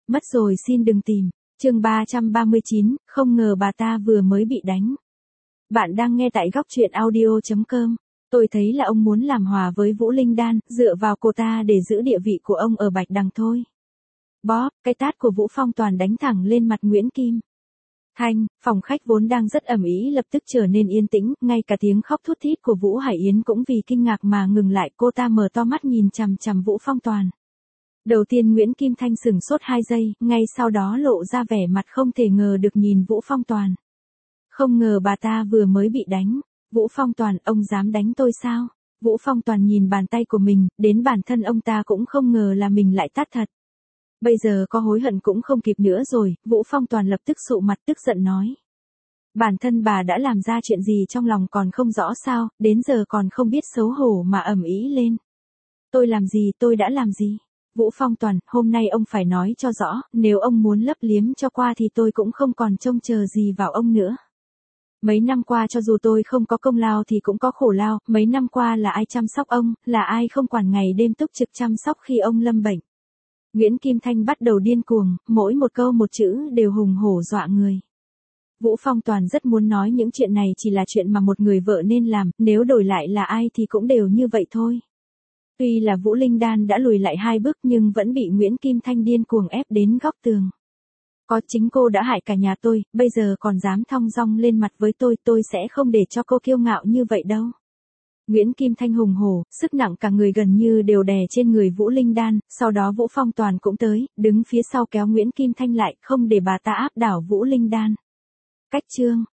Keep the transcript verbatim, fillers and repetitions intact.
Mất rồi xin đừng tìm. Chương ba trăm ba mươi chín, không ngờ bà ta vừa mới bị đánh. Bạn đang nghe tại góc truyện audio chấm com. Tôi thấy là ông muốn làm hòa với Vũ Linh Đan, dựa vào cô ta để giữ địa vị của ông ở Bạch Đằng thôi. Bóp, cái tát của Vũ Phong Toàn đánh thẳng lên mặt Nguyễn Kim Thanh, phòng khách vốn đang rất ầm ĩ lập tức trở nên yên tĩnh, ngay cả tiếng khóc thút thít của Vũ Hải Yến cũng vì kinh ngạc mà ngừng lại, cô ta mở to mắt nhìn chằm chằm Vũ Phong Toàn. Đầu tiên Nguyễn Kim Thanh sửng sốt hai giây, ngay sau đó lộ ra vẻ mặt không thể ngờ được nhìn Vũ Phong Toàn. Không ngờ bà ta vừa mới bị đánh. Vũ Phong Toàn, ông dám đánh tôi sao? Vũ Phong Toàn nhìn bàn tay của mình, đến bản thân ông ta cũng không ngờ là mình lại tát thật. Bây giờ có hối hận cũng không kịp nữa rồi, Vũ Phong Toàn lập tức sụ mặt tức giận nói. Bản thân bà đã làm ra chuyện gì trong lòng còn không rõ sao, đến giờ còn không biết xấu hổ mà ầm ĩ lên. Tôi làm gì, tôi đã làm gì? Vũ Phong Toàn, hôm nay ông phải nói cho rõ, nếu ông muốn lấp liếm cho qua thì tôi cũng không còn trông chờ gì vào ông nữa. Mấy năm qua cho dù tôi không có công lao thì cũng có khổ lao, mấy năm qua là ai chăm sóc ông, là ai không quản ngày đêm túc trực chăm sóc khi ông lâm bệnh. Nguyễn Kim Thanh bắt đầu điên cuồng, mỗi một câu một chữ đều hùng hổ dọa người. Vũ Phong Toàn rất muốn nói những chuyện này chỉ là chuyện mà một người vợ nên làm, nếu đổi lại là ai thì cũng đều như vậy thôi. Tuy là Vũ Linh Đan đã lùi lại hai bước nhưng vẫn bị Nguyễn Kim Thanh điên cuồng ép đến góc tường. Có chính cô đã hại cả nhà tôi, bây giờ còn dám thong dong lên mặt với tôi, tôi sẽ không để cho cô kiêu ngạo như vậy đâu. Nguyễn Kim Thanh hùng hổ, sức nặng cả người gần như đều đè trên người Vũ Linh Đan, sau đó Vũ Phong Toàn cũng tới, đứng phía sau kéo Nguyễn Kim Thanh lại, không để bà ta áp đảo Vũ Linh Đan. Cách chương